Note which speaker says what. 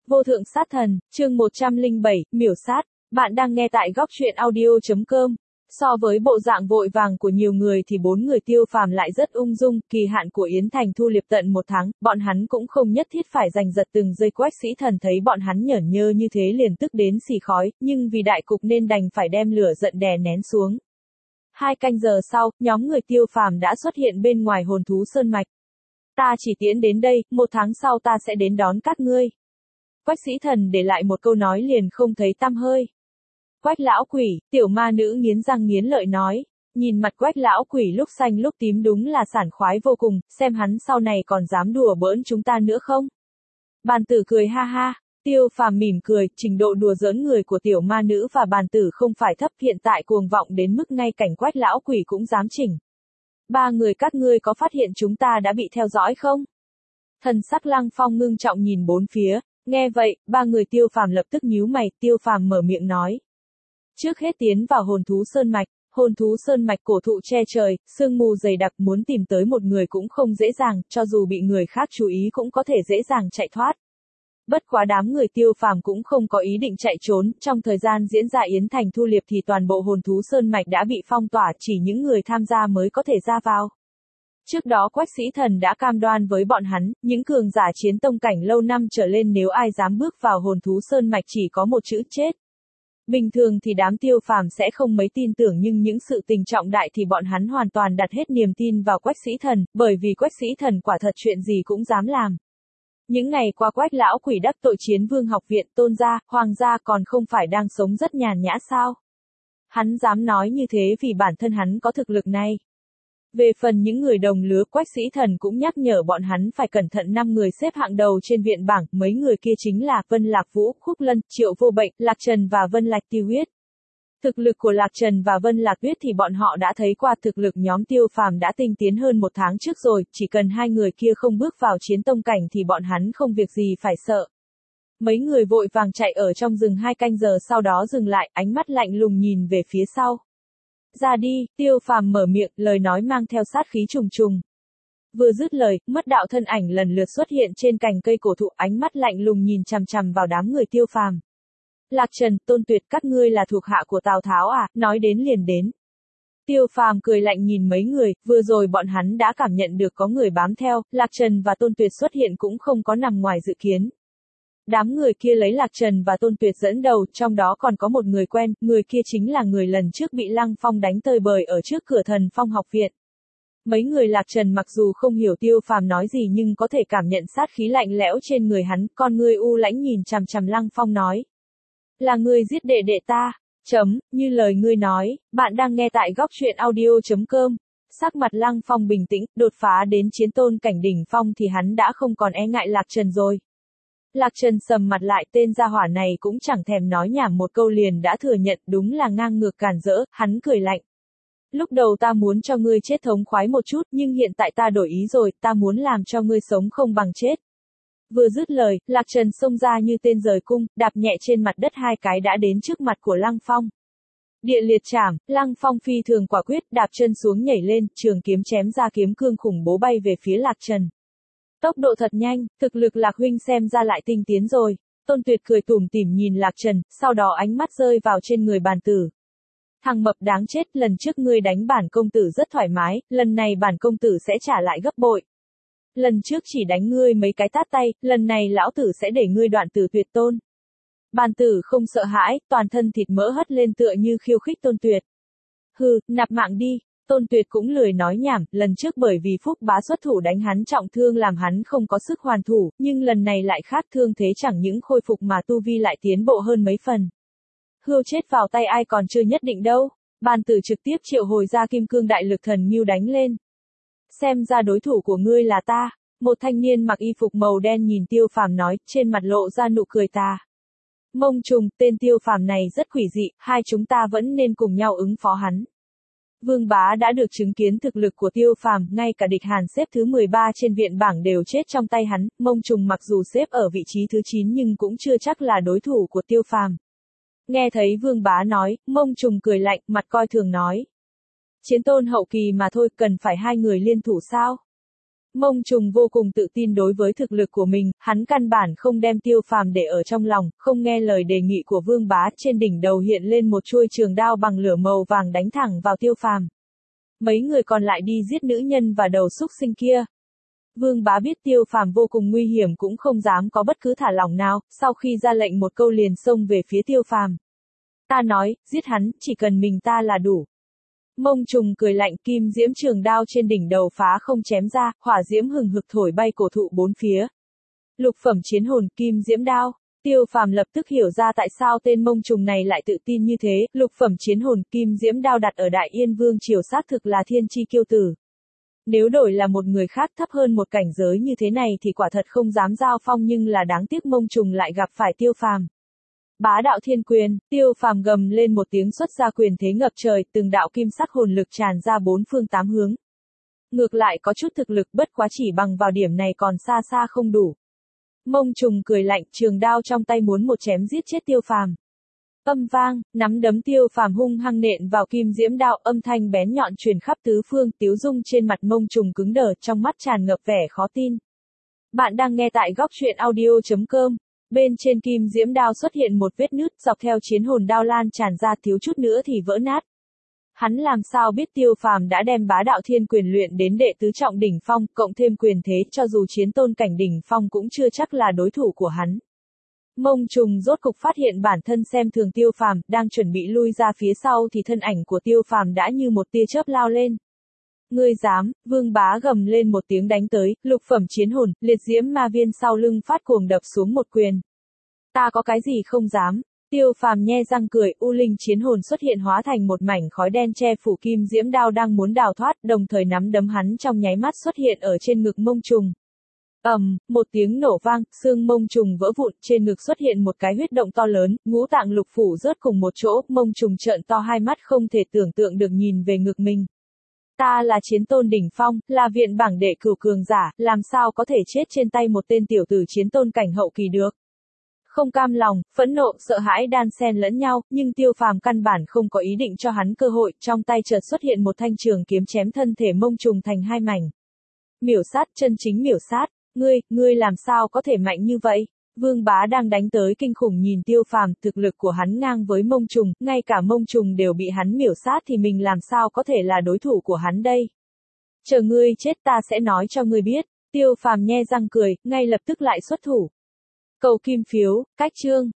Speaker 1: Vô thượng sát thần, chương 107, miểu sát. Bạn đang nghe tại góc truyện audio.com. So với bộ dạng vội vàng của nhiều người thì 4 người Tiêu Phàm lại rất ung dung, kỳ hạn của Yến Thành thu liệp tận 1 tháng, bọn hắn cũng không nhất thiết phải giành giật từng giây. Quách Sĩ Thần thấy bọn hắn nhởn nhơ như thế liền tức đến xì khói, nhưng vì đại cục nên đành phải đem lửa giận đè nén xuống. 2 canh giờ sau, nhóm người Tiêu Phàm đã xuất hiện bên ngoài Hồn Thú Sơn Mạch. Ta chỉ tiễn đến đây, 1 tháng sau ta sẽ đến đón các ngươi. Quách Sĩ Thần để lại một câu nói liền không thấy tăm hơi. Quách lão quỷ, tiểu ma nữ nghiến răng nghiến lợi nói. Nhìn mặt Quách lão quỷ lúc xanh lúc tím đúng là sảng khoái vô cùng, xem hắn sau này còn dám đùa bỡn chúng ta nữa không? Bàn tử cười ha ha. Tiêu Phàm mỉm cười, trình độ đùa giỡn người của tiểu ma nữ và bàn tử không phải thấp, hiện tại cuồng vọng đến mức ngay cảnh Quách lão quỷ cũng dám chỉnh. 3 người các ngươi có phát hiện chúng ta đã bị theo dõi không? Thần sắc Lăng Phong ngưng trọng nhìn bốn phía, nghe vậy, 3 người Tiêu Phàm lập tức nhíu mày. Tiêu Phàm mở miệng nói. Trước hết tiến vào Hồn Thú Sơn Mạch. Hồn Thú Sơn Mạch cổ thụ che trời, sương mù dày đặc, muốn tìm tới một người cũng không dễ dàng, cho dù bị người khác chú ý cũng có thể dễ dàng chạy thoát. Bất quá đám người Tiêu Phàm cũng không có ý định chạy trốn, trong thời gian diễn ra Yến Thành thu liệp thì toàn bộ Hồn Thú Sơn Mạch đã bị phong tỏa, chỉ những người tham gia mới có thể ra vào. Trước đó Quách Sĩ Thần đã cam đoan với bọn hắn, những cường giả chiến tông cảnh lâu năm trở lên nếu ai dám bước vào Hồn Thú Sơn Mạch chỉ có một chữ chết. Bình thường thì đám Tiêu Phàm sẽ không mấy tin tưởng, nhưng những sự tình trọng đại thì bọn hắn hoàn toàn đặt hết niềm tin vào Quách Sĩ Thần, bởi vì Quách Sĩ Thần quả thật chuyện gì cũng dám làm. Những ngày qua Quách lão quỷ đắc tội Chiến Vương học viện, Tôn gia, Hoàng gia còn không phải đang sống rất nhàn nhã sao? Hắn dám nói như thế vì bản thân hắn có thực lực này. Về phần những người đồng lứa, Quách Sĩ Thần cũng nhắc nhở bọn hắn phải cẩn thận. 5 người xếp hạng đầu trên viện bảng, mấy người kia chính là Vân Lạc Vũ, Khúc Lân, Triệu Vô Bệnh, Lạc Trần và Vân Lạc Tiêu Huyết. Thực lực của Lạc Trần và Vân Lạc Tuyết thì bọn họ đã thấy qua, thực lực nhóm Tiêu Phàm đã tinh tiến hơn 1 tháng trước rồi, chỉ cần 2 người kia không bước vào chiến tông cảnh thì bọn hắn không việc gì phải sợ. Mấy người vội vàng chạy ở trong rừng 2 canh giờ sau đó dừng lại, ánh mắt lạnh lùng nhìn về phía sau. Ra đi, Tiêu Phàm mở miệng, lời nói mang theo sát khí trùng trùng. Vừa dứt lời, mất đạo thân ảnh lần lượt xuất hiện trên cành cây cổ thụ, ánh mắt lạnh lùng nhìn chằm chằm vào đám người Tiêu Phàm. Lạc Trần, Tôn Tuyệt, các ngươi là thuộc hạ của Tào Tháo à, nói đến liền đến. Tiêu Phàm cười lạnh nhìn mấy người, vừa rồi bọn hắn đã cảm nhận được có người bám theo, Lạc Trần và Tôn Tuyệt xuất hiện cũng không có nằm ngoài dự kiến. Đám người kia lấy Lạc Trần và Tôn Tuyệt dẫn đầu, trong đó còn có một người quen, người kia chính là người lần trước bị Lăng Phong đánh tơi bời ở trước cửa Thần Phong học viện. Mấy người Lạc Trần mặc dù không hiểu Tiêu Phàm nói gì nhưng có thể cảm nhận sát khí lạnh lẽo trên người hắn, con ngươi u lãnh nhìn chằm chằm Lăng Phong nói. Là ngươi giết đệ đệ ta, như lời ngươi nói, bạn đang nghe tại góc truyện audio.com. Sắc mặt Lăng Phong bình tĩnh, đột phá đến chiến tôn cảnh đỉnh phong thì hắn đã không còn e ngại Lạc Trần rồi. Lạc Trần sầm mặt lại, tên gia hỏa này cũng chẳng thèm nói nhảm một câu liền đã thừa nhận, đúng là ngang ngược càn rỡ, hắn cười lạnh. Lúc đầu ta muốn cho ngươi chết thống khoái một chút, nhưng hiện tại ta đổi ý rồi, ta muốn làm cho ngươi sống không bằng chết. Vừa dứt lời, Lạc Trần xông ra như tên rời cung, đạp nhẹ trên mặt đất 2 cái đã đến trước mặt của Lăng Phong. Địa liệt trảm, Lăng Phong phi thường quả quyết, đạp chân xuống nhảy lên, trường kiếm chém ra, kiếm cương khủng bố bay về phía Lạc Trần. Tốc độ thật nhanh, thực lực Lạc huynh xem ra lại tinh tiến rồi. Tôn Tuyệt cười tủm tỉm nhìn Lạc Trần, sau đó ánh mắt rơi vào trên người bàn tử. Thằng mập đáng chết, lần trước ngươi đánh bản công tử rất thoải mái, lần này bản công tử sẽ trả lại gấp bội. Lần trước chỉ đánh ngươi mấy cái tát tay, lần này lão tử sẽ để ngươi đoạn tử tuyệt tôn. Bàn tử không sợ hãi, toàn thân thịt mỡ hất lên tựa như khiêu khích Tôn Tuyệt. Hừ, nạp mạng đi. Tôn Tuyệt cũng lười nói nhảm, lần trước bởi vì Phúc Bá xuất thủ đánh hắn trọng thương làm hắn không có sức hoàn thủ, nhưng lần này lại khác, thương thế chẳng những khôi phục mà tu vi lại tiến bộ hơn mấy phần. Hươu chết vào tay ai còn chưa nhất định đâu. Bàn tử trực tiếp triệu hồi ra kim cương đại lực thần ngưu đánh lên. Xem ra đối thủ của ngươi là ta. Một thanh niên mặc y phục màu đen nhìn Tiêu Phàm nói, trên mặt lộ ra nụ cười tà. Mông trùng, tên Tiêu Phàm này rất quỷ dị, hai chúng ta vẫn nên cùng nhau ứng phó hắn. Vương Bá đã được chứng kiến thực lực của Tiêu Phàm, ngay cả địch Hàn xếp thứ 13 trên viện bảng đều chết trong tay hắn, Mông Trùng mặc dù xếp ở vị trí thứ 9 nhưng cũng chưa chắc là đối thủ của Tiêu Phàm. Nghe thấy Vương Bá nói, Mông Trùng cười lạnh, mặt coi thường nói. Chiến tôn hậu kỳ mà thôi, cần phải 2 người liên thủ sao? Mông Trùng vô cùng tự tin đối với thực lực của mình, hắn căn bản không đem Tiêu Phàm để ở trong lòng, không nghe lời đề nghị của Vương Bá, trên đỉnh đầu hiện lên một chuôi trường đao bằng lửa màu vàng đánh thẳng vào Tiêu Phàm. Mấy người còn lại đi giết nữ nhân và đầu súc sinh kia. Vương Bá biết Tiêu Phàm vô cùng nguy hiểm cũng không dám có bất cứ thả lỏng nào, sau khi ra lệnh một câu liền xông về phía Tiêu Phàm. Ta nói, giết hắn, chỉ cần mình ta là đủ. Mông Trùng cười lạnh, kim diễm trường đao trên đỉnh đầu phá không chém ra, hỏa diễm hừng hực thổi bay cổ thụ bốn phía. Lục phẩm chiến hồn, kim diễm đao. Tiêu Phàm lập tức hiểu ra tại sao tên Mông Trùng này lại tự tin như thế, lục phẩm chiến hồn, kim diễm đao đặt ở Đại Yên Vương triều xác thực là thiên chi kiêu tử. Nếu đổi là một người khác thấp hơn một cảnh giới như thế này thì quả thật không dám giao phong, nhưng là đáng tiếc Mông Trùng lại gặp phải Tiêu Phàm. Bá đạo thiên quyền, Tiêu Phàm gầm lên một tiếng xuất ra quyền thế ngập trời, từng đạo kim sắc hồn lực tràn ra bốn phương tám hướng. Ngược lại có chút thực lực, bất quá chỉ bằng vào điểm này còn xa xa không đủ. Mông Trùng cười lạnh, trường đao trong tay muốn một chém giết chết Tiêu Phàm. Âm vang, nắm đấm Tiêu Phàm hung hăng nện vào kim diễm đao, âm thanh bén nhọn truyền khắp tứ phương, tiếu dung trên mặt Mông Trùng cứng đờ, trong mắt tràn ngập vẻ khó tin. Bạn đang nghe tại góc truyện audio.com. Bên trên kim diễm đao xuất hiện một vết nứt, dọc theo chiến hồn đao lan tràn ra, thiếu chút nữa thì vỡ nát. Hắn làm sao biết Tiêu Phàm đã đem bá đạo thiên quyền luyện đến đệ tứ trọng đỉnh phong, cộng thêm quyền thế, cho dù chiến tôn cảnh đỉnh phong cũng chưa chắc là đối thủ của hắn. Mông Trùng rốt cục phát hiện bản thân xem thường Tiêu Phàm, đang chuẩn bị lui ra phía sau thì thân ảnh của Tiêu Phàm đã như một tia chớp lao lên. Ngươi dám? Vương Bá gầm lên một tiếng đánh tới, lục phẩm chiến hồn, liệt diễm ma viên sau lưng phát cuồng đập xuống một quyền. Ta có cái gì không dám? Tiêu Phàm nhe răng cười, u linh chiến hồn xuất hiện hóa thành một mảnh khói đen che phủ kim diễm đao đang muốn đào thoát, đồng thời nắm đấm hắn trong nháy mắt xuất hiện ở trên ngực Mông Trùng. Một tiếng nổ vang, xương Mông Trùng vỡ vụn, trên ngực xuất hiện một cái huyết động to lớn, ngũ tạng lục phủ rớt cùng một chỗ, Mông Trùng trợn to hai mắt không thể tưởng tượng được nhìn về ngực mình. Ta là chiến tôn đỉnh phong, là viện bảng đệ cửu cường giả, làm sao có thể chết trên tay một tên tiểu tử chiến tôn cảnh hậu kỳ được. Không cam lòng, phẫn nộ, sợ hãi đan xen lẫn nhau, nhưng Tiêu Phàm căn bản không có ý định cho hắn cơ hội, trong tay chợt xuất hiện một thanh trường kiếm chém thân thể Mông Trùng thành hai mảnh. Miểu sát, chân chính miểu sát, ngươi làm sao có thể mạnh như vậy? Vương Bá đang đánh tới kinh khủng nhìn Tiêu Phàm, thực lực của hắn ngang với Mông Trùng, ngay cả Mông Trùng đều bị hắn miểu sát thì mình làm sao có thể là đối thủ của hắn đây? Chờ ngươi chết ta sẽ nói cho ngươi biết. Tiêu Phàm nhe răng cười, ngay lập tức lại xuất thủ. Cầu kim phiếu, cách chương.